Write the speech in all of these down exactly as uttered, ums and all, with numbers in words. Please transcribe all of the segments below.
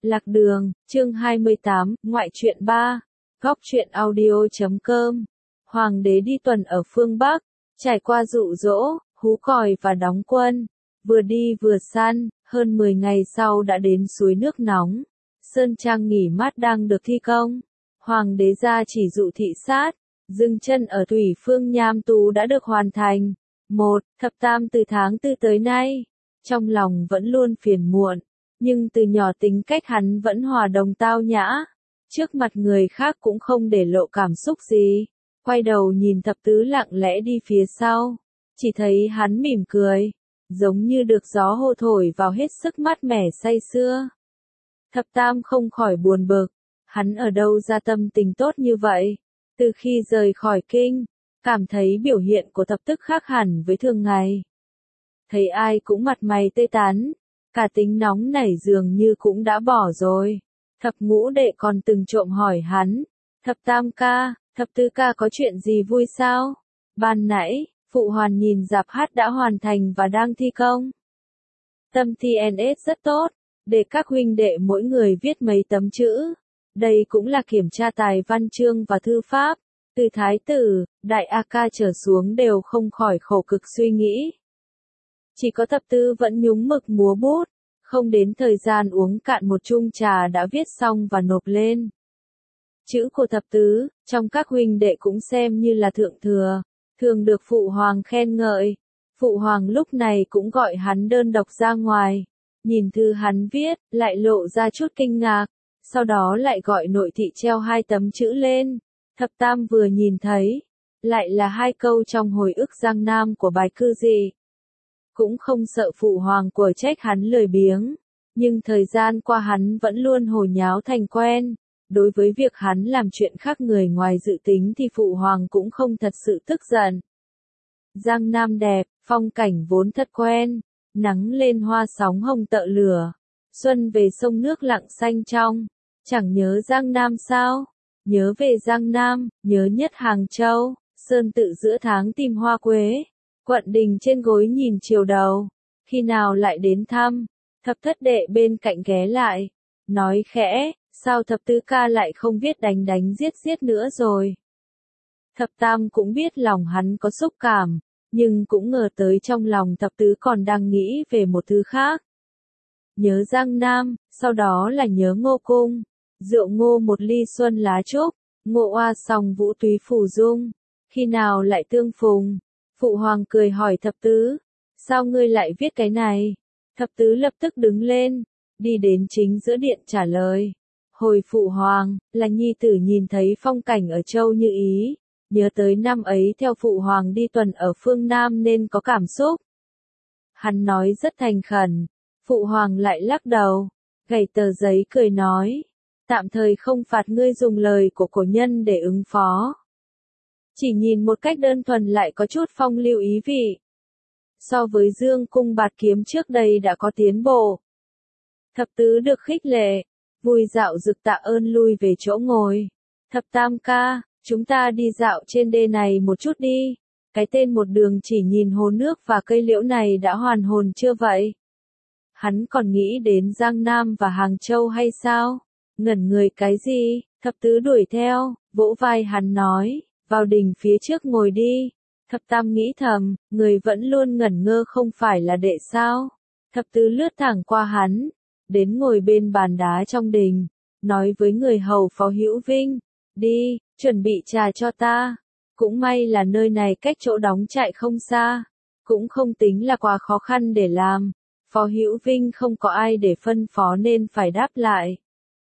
Lạc đường, chương hai mươi tám, ngoại truyện ba, góc truyện audio chấm com. Hoàng đế đi tuần ở phương Bắc, trải qua dụ dỗ, hú còi và đóng quân. Vừa đi vừa săn, hơn mười ngày sau đã đến suối nước nóng. Sơn trang nghỉ mát đang được thi công. Hoàng đế ra chỉ dụ thị sát, dừng chân ở Thủy Phương Nham Tú đã được hoàn thành. Một, thập tam từ tháng tư tới nay, trong lòng vẫn luôn phiền muộn. Nhưng từ nhỏ tính cách hắn vẫn hòa đồng tao nhã, trước mặt người khác cũng không để lộ cảm xúc gì. Quay đầu nhìn thập tứ lặng lẽ đi phía sau, chỉ thấy hắn mỉm cười, giống như được gió hô thổi vào hết sức mát mẻ say sưa. Thập tam không khỏi buồn bực, hắn ở đâu ra tâm tình tốt như vậy? Từ khi rời khỏi kinh, cảm thấy biểu hiện của thập tức khác hẳn với thường ngày. Thấy ai cũng mặt mày tươi tắn, cả tính nóng nảy dường như cũng đã bỏ rồi. Thập ngũ đệ còn từng trộm hỏi hắn, thập tam ca, thập tứ ca có chuyện gì vui sao? Ban nãy, phụ hoàn nhìn rạp hát đã hoàn thành và đang thi công. Tâm thi en ét rất tốt, để các huynh đệ mỗi người viết mấy tấm chữ. Đây cũng là kiểm tra tài văn chương và thư pháp, từ thái tử, đại A ca trở xuống đều không khỏi khổ cực suy nghĩ. Chỉ có thập tứ vẫn nhúng mực múa bút, không đến thời gian uống cạn một chung trà đã viết xong và nộp lên. Chữ của thập tứ, trong các huynh đệ cũng xem như là thượng thừa, thường được phụ hoàng khen ngợi. Phụ hoàng lúc này cũng gọi hắn đơn độc ra ngoài, nhìn thư hắn viết, lại lộ ra chút kinh ngạc, sau đó lại gọi nội thị treo hai tấm chữ lên. Thập tam vừa nhìn thấy, lại là hai câu trong hồi ức Giang Nam của bài cư dị. Cũng không sợ phụ hoàng của trách hắn lười biếng, nhưng thời gian qua hắn vẫn luôn hồ nháo thành quen. Đối với việc hắn làm chuyện khác người ngoài dự tính thì phụ hoàng cũng không thật sự tức giận. Giang Nam đẹp, phong cảnh vốn thật quen, nắng lên hoa sóng hồng tợ lửa, xuân về sông nước lặng xanh trong, chẳng nhớ Giang Nam sao? Nhớ về Giang Nam, nhớ nhất Hàng Châu, sơn tự giữa tháng tìm hoa quế, quận đình trên gối nhìn chiều đầu, khi nào lại đến thăm? Thập thất đệ bên cạnh ghé lại, nói khẽ, sao thập tứ ca lại không biết đánh đánh giết giết nữa rồi? Thập tam cũng biết lòng hắn có xúc cảm, nhưng cũng ngờ tới trong lòng thập tứ còn đang nghĩ về một thứ khác. Nhớ Giang Nam, sau đó là nhớ Ngô Cung, rượu ngô một ly xuân lá trúc, ngộ oa song vũ túy phù dung, khi nào lại tương phùng? Phụ hoàng cười hỏi thập tứ, sao ngươi lại viết cái này? Thập tứ lập tức đứng lên, đi đến chính giữa điện trả lời. Hồi phụ hoàng, là nhi tử nhìn thấy phong cảnh ở châu Như Ý, nhớ tới năm ấy theo phụ hoàng đi tuần ở phương Nam nên có cảm xúc. Hắn nói rất thành khẩn, phụ hoàng lại lắc đầu, gảy tờ giấy cười nói, tạm thời không phạt ngươi dùng lời của cổ nhân để ứng phó. Chỉ nhìn một cách đơn thuần lại có chút phong lưu ý vị. So với Dương Cung Bạt Kiếm trước đây đã có tiến bộ. Thập tứ được khích lệ, vui dạo rực tạ ơn lui về chỗ ngồi. Thập tam ca, chúng ta đi dạo trên đê này một chút đi. Cái tên một đường chỉ nhìn hồ nước và cây liễu này đã hoàn hồn chưa vậy? Hắn còn nghĩ đến Giang Nam và Hàng Châu hay sao? Ngẩn người cái gì? Thập tứ đuổi theo, vỗ vai hắn nói, vào đình phía trước ngồi đi. Thập tam nghĩ thầm, người vẫn luôn ngẩn ngơ không phải là đệ sao? Thập tứ lướt thẳng qua hắn, đến ngồi bên bàn đá trong đình, nói với người hầu Phó Hữu Vinh, đi, chuẩn bị trà cho ta. Cũng may là nơi này cách chỗ đóng trại không xa, cũng không tính là quá khó khăn để làm. Phó Hữu Vinh không có ai để phân phó nên phải đáp lại.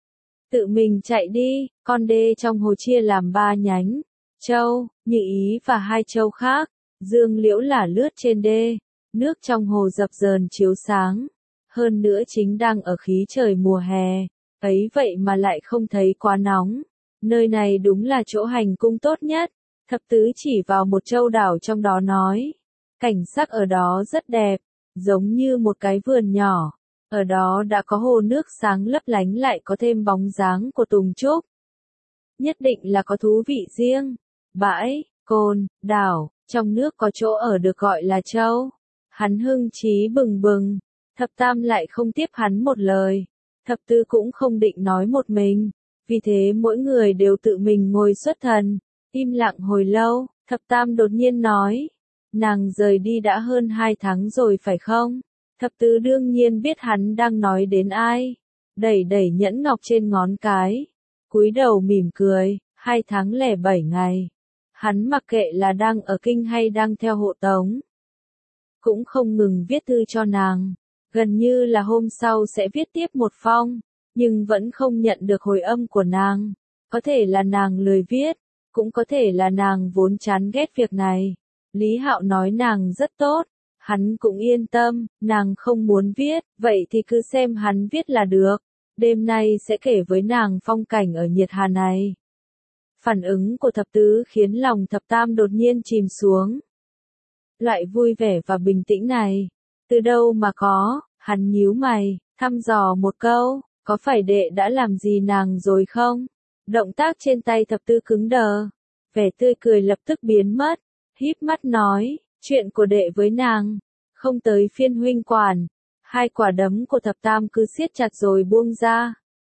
Tự mình chạy đi, con đê trong hồ chia làm ba nhánh, Châu, Như Ý và hai châu khác. Dương Liễu là lướt trên đê, nước trong hồ dập dờn chiếu sáng. Hơn nữa chính đang ở khí trời mùa hè, ấy vậy mà lại không thấy quá nóng. Nơi này đúng là chỗ hành cung tốt nhất. Thập tứ chỉ vào một châu đảo trong đó nói, cảnh sắc ở đó rất đẹp, giống như một cái vườn nhỏ. Ở đó đã có hồ nước sáng lấp lánh lại có thêm bóng dáng của tùng trúc. Nhất định là có thú vị riêng. Bãi, cồn, đảo, trong nước có chỗ ở được gọi là châu. Hắn hưng trí bừng bừng. Thập tam lại không tiếp hắn một lời. Thập tứ cũng không định nói một mình, vì thế mỗi người đều tự mình ngồi xuất thần, im lặng hồi lâu, thập tam đột nhiên nói, nàng rời đi đã hơn hai tháng rồi phải không? Thập tứ đương nhiên biết hắn đang nói đến ai, đẩy đẩy nhẫn ngọc trên ngón cái, cúi đầu mỉm cười, hai tháng lẻ bảy ngày. Hắn mặc kệ là đang ở kinh hay đang theo hộ tống, cũng không ngừng viết thư cho nàng, gần như là hôm sau sẽ viết tiếp một phong, nhưng vẫn không nhận được hồi âm của nàng. Có thể là nàng lười viết, cũng có thể là nàng vốn chán ghét việc này. Lý Hạo nói nàng rất tốt, hắn cũng yên tâm, nàng không muốn viết, vậy thì cứ xem hắn viết là được. Đêm nay sẽ kể với nàng phong cảnh ở nhiệt hà này. Phản ứng của thập tứ khiến lòng thập tam đột nhiên chìm xuống. Loại vui vẻ và bình tĩnh này, từ đâu mà có? Hắn nhíu mày, thăm dò một câu, có phải đệ đã làm gì nàng rồi không? Động tác trên tay thập tứ cứng đờ, vẻ tươi cười lập tức biến mất, híp mắt nói, chuyện của đệ với nàng, không tới phiên huynh quản. Hai quả đấm của thập tam cứ siết chặt rồi buông ra.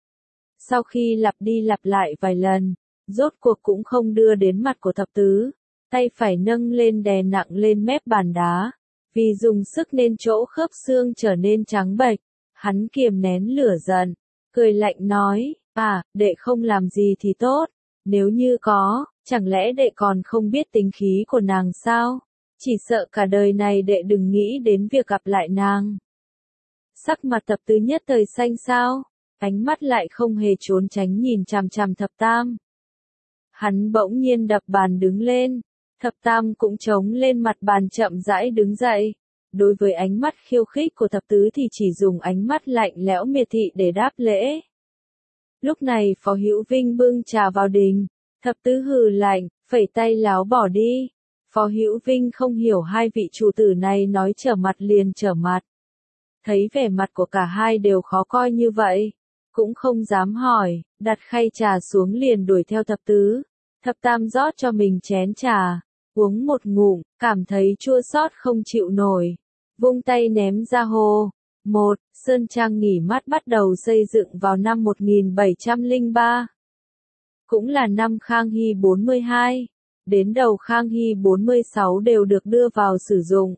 Sau khi lặp đi lặp lại vài lần, rốt cuộc cũng không đưa đến mặt của thập tứ, tay phải nâng lên đè nặng lên mép bàn đá, vì dùng sức nên chỗ khớp xương trở nên trắng bệch. Hắn kiềm nén lửa giận, cười lạnh nói, à, đệ không làm gì thì tốt, nếu như có, chẳng lẽ đệ còn không biết tính khí của nàng sao? Chỉ sợ cả đời này đệ đừng nghĩ đến việc gặp lại nàng. Sắc mặt thập tứ nhất thời xanh xao, ánh mắt lại không hề trốn tránh nhìn chằm chằm thập tam. Hắn bỗng nhiên đập bàn đứng lên, thập tam cũng chống lên mặt bàn chậm rãi đứng dậy. Đối với ánh mắt khiêu khích của thập tứ thì chỉ dùng ánh mắt lạnh lẽo miệt thị để đáp lễ. Lúc này Phó Hữu Vinh bưng trà vào đình, thập tứ hừ lạnh, phẩy tay láo bỏ đi. Phó Hữu Vinh không hiểu hai vị chủ tử này nói trở mặt liền trở mặt. Thấy vẻ mặt của cả hai đều khó coi như vậy, cũng không dám hỏi, đặt khay trà xuống liền đuổi theo thập tứ. Thập tam rót cho mình chén trà, uống một ngụm, cảm thấy chua xót không chịu nổi, vung tay ném ra hồ. Một, Sơn Trang nghỉ mát bắt đầu xây dựng vào năm một nghìn bảy trăm lẻ ba. Cũng là năm Khang Hy bốn mươi hai, đến đầu Khang Hy bốn mươi sáu đều được đưa vào sử dụng.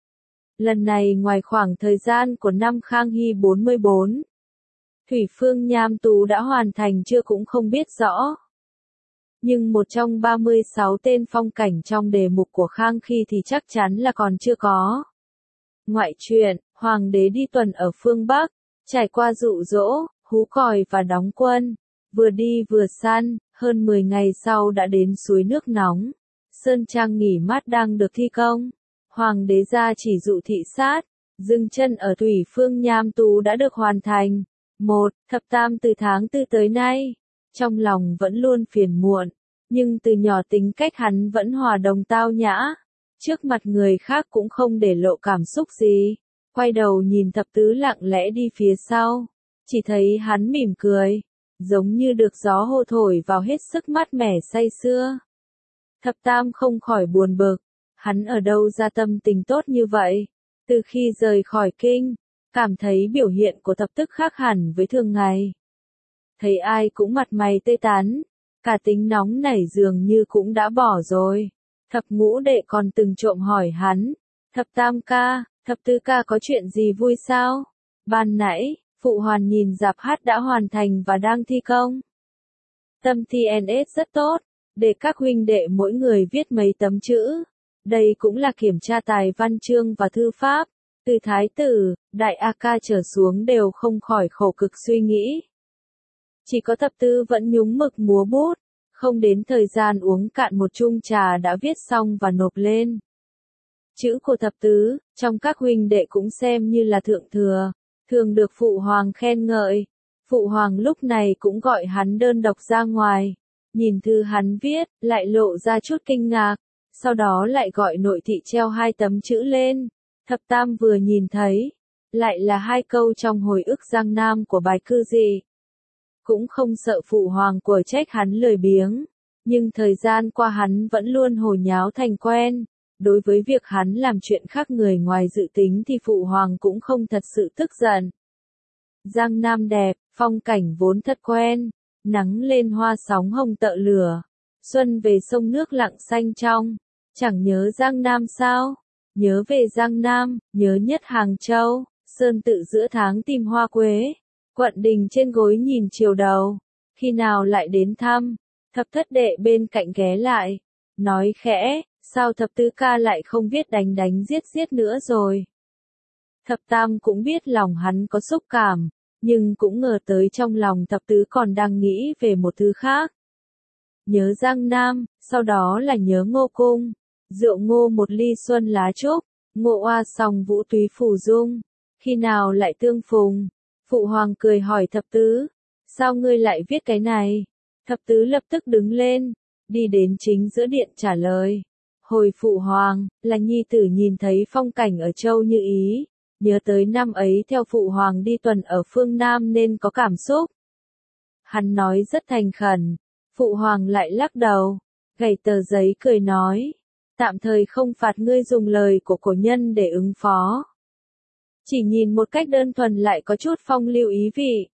Lần này ngoài khoảng thời gian của năm Khang Hy bốn mươi bốn, Thủy Phương Nham Tú đã hoàn thành chưa cũng không biết rõ. Nhưng một trong ba mươi sáu tên phong cảnh trong đề mục của Khang Hy thì chắc chắn là còn chưa có. Ngoại truyện, Hoàng đế đi tuần ở phương Bắc, trải qua dụ dỗ, hú còi và đóng quân, vừa đi vừa săn, hơn mười ngày sau đã đến suối nước nóng. Sơn Trang nghỉ mát đang được thi công. Hoàng đế ra chỉ dụ thị sát, dừng chân ở Thủy Phương Nham Tú đã được hoàn thành. Một, Thập tam từ tháng tư tới nay, trong lòng vẫn luôn phiền muộn, nhưng từ nhỏ tính cách hắn vẫn hòa đồng tao nhã, trước mặt người khác cũng không để lộ cảm xúc gì. Quay đầu nhìn thập tứ lặng lẽ đi phía sau, chỉ thấy hắn mỉm cười, giống như được gió hô thổi vào hết sức mát mẻ say sưa. Thập tam không khỏi buồn bực, hắn ở đâu ra tâm tình tốt như vậy? Từ khi rời khỏi kinh, cảm thấy biểu hiện của thập tức khác hẳn với thường ngày. Thấy ai cũng mặt mày tươi tắn, cả tính nóng nảy dường như cũng đã bỏ rồi. Thập ngũ đệ còn từng trộm hỏi hắn, thập tam ca, thập tứ ca có chuyện gì vui sao? Ban nãy, Phụ Hoàn nhìn rạp hát đã hoàn thành và đang thi công. Tâm thi en ét rất tốt, để các huynh đệ mỗi người viết mấy tấm chữ. Đây cũng là kiểm tra tài văn chương và thư pháp. Từ thái tử, đại A ca trở xuống đều không khỏi khổ cực suy nghĩ. Chỉ có thập tứ vẫn nhúng mực múa bút, không đến thời gian uống cạn một chung trà đã viết xong và nộp lên. Chữ của thập tứ, trong các huynh đệ cũng xem như là thượng thừa, thường được Phụ Hoàng khen ngợi. Phụ Hoàng lúc này cũng gọi hắn đơn độc ra ngoài, nhìn thư hắn viết, lại lộ ra chút kinh ngạc, sau đó lại gọi nội thị treo hai tấm chữ lên. Thập tam vừa nhìn thấy, lại là hai câu trong hồi ức Giang Nam của bài cư dị. Cũng không sợ Phụ Hoàng của trách hắn lười biếng, nhưng thời gian qua hắn vẫn luôn hồ nháo thành quen. Đối với việc hắn làm chuyện khác người ngoài dự tính thì Phụ Hoàng cũng không thật sự tức giận. Giang Nam đẹp, Phong cảnh vốn thật quen, nắng lên hoa sóng hồng tợ lửa, xuân về sông nước lặng xanh trong, chẳng nhớ Giang Nam sao? Nhớ về Giang Nam, nhớ nhất Hàng Châu, sơn tự giữa tháng tìm hoa quế, quận đình trên gối nhìn chiều đầu, khi nào lại đến thăm? Thập thất đệ bên cạnh ghé lại, nói khẽ, sao thập tứ ca lại không viết đánh đánh giết giết nữa rồi? Thập tam cũng biết lòng hắn có xúc cảm, nhưng cũng ngờ tới trong lòng thập tứ còn đang nghĩ về một thứ khác. Nhớ Giang Nam, sau đó là nhớ Ngô Cung, rượu ngô một ly xuân lá trúc, ngộ oa song vũ túy phủ dung, khi nào lại tương phùng? Phụ hoàng cười hỏi thập tứ, sao ngươi lại viết cái này? Thập tứ lập tức đứng lên, đi đến chính giữa điện trả lời. Hồi phụ hoàng, là nhi tử nhìn thấy phong cảnh ở châu Như Ý, nhớ tới năm ấy theo phụ hoàng đi tuần ở phương Nam nên có cảm xúc. Hắn nói rất thành khẩn, phụ hoàng lại lắc đầu, gảy tờ giấy cười nói, tạm thời không phạt ngươi dùng lời của cổ nhân để ứng phó. Chỉ nhìn một cách đơn thuần lại có chút phong lưu ý vị.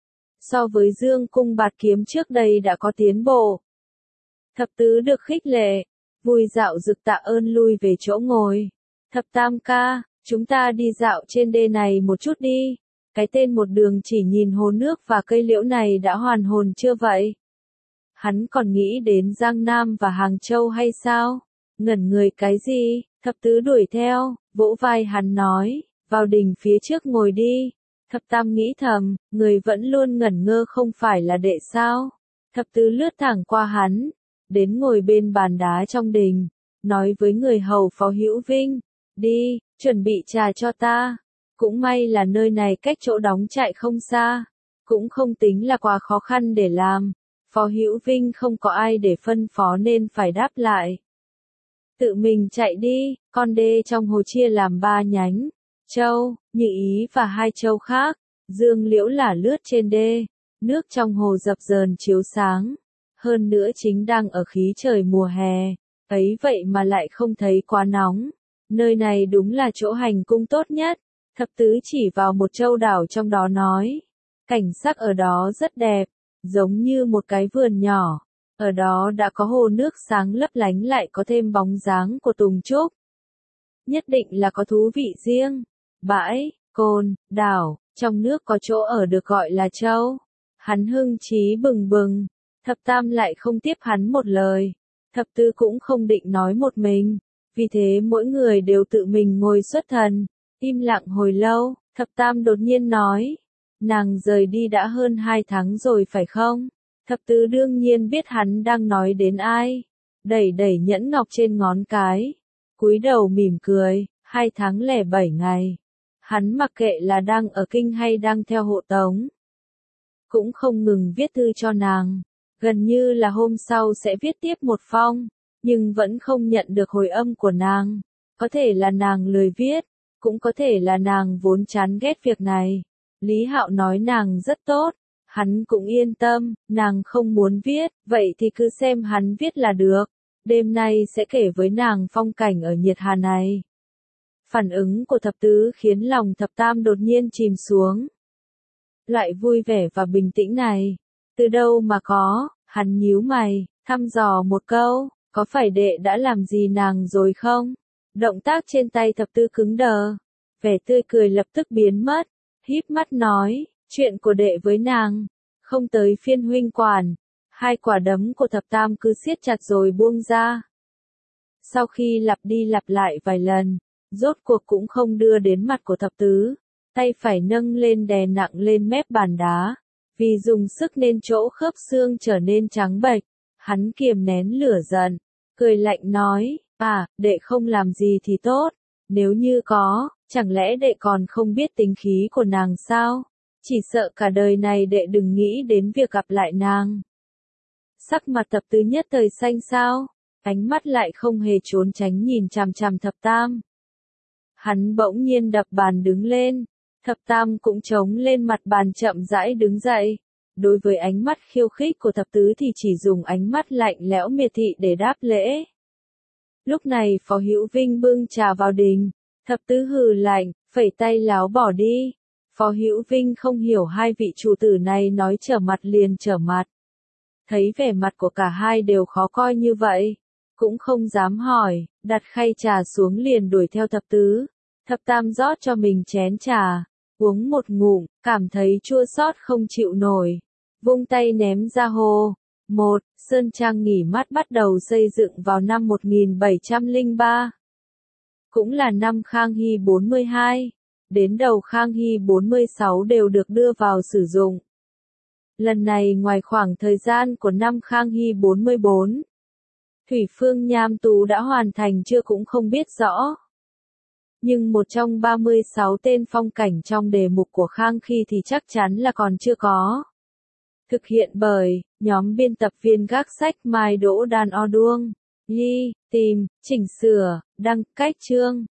So với Dương Cung Bạt Kiếm trước đây đã có tiến bộ. Thập tứ được khích lệ, vui dạo rực tạ ơn lui về chỗ ngồi. Thập tam ca, chúng ta đi dạo trên đê này một chút đi. Cái tên một đường chỉ nhìn hồ nước và cây liễu này đã hoàn hồn chưa vậy? Hắn còn nghĩ đến Giang Nam và Hàng Châu hay sao? Ngẩn người cái gì? Thập tứ đuổi theo, vỗ vai hắn nói, vào đình phía trước ngồi đi. Thập tam nghĩ thầm, người vẫn luôn ngẩn ngơ không phải là đệ sao? Thập tứ lướt thẳng qua hắn, đến ngồi bên bàn đá trong đình, nói với người hầu Phó Hữu Vinh, đi, chuẩn bị trà cho ta. Cũng may là nơi này cách chỗ đóng trại không xa, cũng không tính là quá khó khăn để làm. Phó Hữu Vinh không có ai để phân phó nên phải đáp lại. Tự mình chạy đi, con đê trong hồ chia làm ba nhánh, Châu, Như Ý và hai châu khác. Dương Liễu là lướt trên đê, nước trong hồ dập dờn chiếu sáng. Hơn nữa chính đang ở khí trời mùa hè, ấy vậy mà lại không thấy quá nóng. Nơi này đúng là chỗ hành cung tốt nhất. Thập tứ chỉ vào một châu đảo trong đó nói, cảnh sắc ở đó rất đẹp, giống như một cái vườn nhỏ. Ở đó đã có hồ nước sáng lấp lánh lại có thêm bóng dáng của tùng trúc. Nhất định là có thú vị riêng. Bãi, cồn, đảo, trong nước có chỗ ở được gọi là châu. Hắn hưng chí bừng bừng. Thập tam lại không tiếp hắn một lời. Thập tứ cũng không định nói một mình. Vì thế mỗi người đều tự mình ngồi xuất thần. Im lặng hồi lâu, thập tam đột nhiên nói. Nàng rời đi đã hơn hai tháng rồi phải không? Thập tứ đương nhiên biết hắn đang nói đến ai. Đẩy đẩy nhẫn ngọc trên ngón cái. Cúi đầu mỉm cười, hai tháng lẻ bảy ngày. Hắn mặc kệ là đang ở kinh hay đang theo hộ tống. Cũng không ngừng viết thư cho nàng. Gần như là hôm sau sẽ viết tiếp một phong. Nhưng vẫn không nhận được hồi âm của nàng. Có thể là nàng lười viết. Cũng có thể là nàng vốn chán ghét việc này. Lý Hạo nói nàng rất tốt. Hắn cũng yên tâm, nàng không muốn viết, vậy thì cứ xem hắn viết là được. Đêm nay sẽ kể với nàng phong cảnh ở nhiệt hà này. Phản ứng của thập tứ khiến lòng thập tam đột nhiên chìm xuống. Loại vui vẻ và bình tĩnh này, từ đâu mà có? Hắn nhíu mày, thăm dò một câu, có phải đệ đã làm gì nàng rồi không? Động tác trên tay thập tứ cứng đờ, vẻ tươi cười lập tức biến mất, híp mắt nói, chuyện của đệ với nàng, không tới phiên huynh quản. Hai quả đấm của thập tam cứ siết chặt rồi buông ra. Sau khi lặp đi lặp lại vài lần, rốt cuộc cũng không đưa đến mặt của thập tứ, tay phải nâng lên đè nặng lên mép bàn đá, vì dùng sức nên chỗ khớp xương trở nên trắng bệch. Hắn kiềm nén lửa giận, cười lạnh nói, à, đệ không làm gì thì tốt, nếu như có, chẳng lẽ đệ còn không biết tính khí của nàng sao? Chỉ sợ cả đời này đệ đừng nghĩ đến việc gặp lại nàng. Sắc mặt thập tứ nhất thời xanh xao, ánh mắt lại không hề trốn tránh nhìn chằm chằm thập tam. Hắn bỗng nhiên đập bàn đứng lên, thập tam cũng chống lên mặt bàn chậm rãi đứng dậy. Đối với ánh mắt khiêu khích của thập tứ thì chỉ dùng ánh mắt lạnh lẽo miệt thị để đáp lễ. Lúc này Phó Hữu Vinh bưng trà vào đình, thập tứ hừ lạnh, phẩy tay láo bỏ đi. Phó Hữu Vinh không hiểu hai vị chủ tử này nói trở mặt liền trở mặt. Thấy vẻ mặt của cả hai đều khó coi như vậy, cũng không dám hỏi, đặt khay trà xuống liền đuổi theo thập tứ. Thập tam rót cho mình chén trà, uống một ngụm, cảm thấy chua xót không chịu nổi. Vung tay ném ra hồ. Một, Sơn Trang nghỉ mát bắt đầu xây dựng vào năm một nghìn bảy trăm lẻ ba. Cũng là năm Khang Hy bốn mươi hai. Đến đầu Khang Hy bốn mươi sáu đều được đưa vào sử dụng. Lần này ngoài khoảng thời gian của năm Khang Hy bốn mươi bốn, Thủy Phương Nham Tú đã hoàn thành chưa cũng không biết rõ. Nhưng một trong ba mươi sáu tên phong cảnh trong đề mục của Khang Hy thì chắc chắn là còn chưa có. Thực hiện bởi nhóm biên tập viên gác sách Mai Đỗ Đàn O Đuông, Nhi, tìm, chỉnh sửa, đăng cách chương.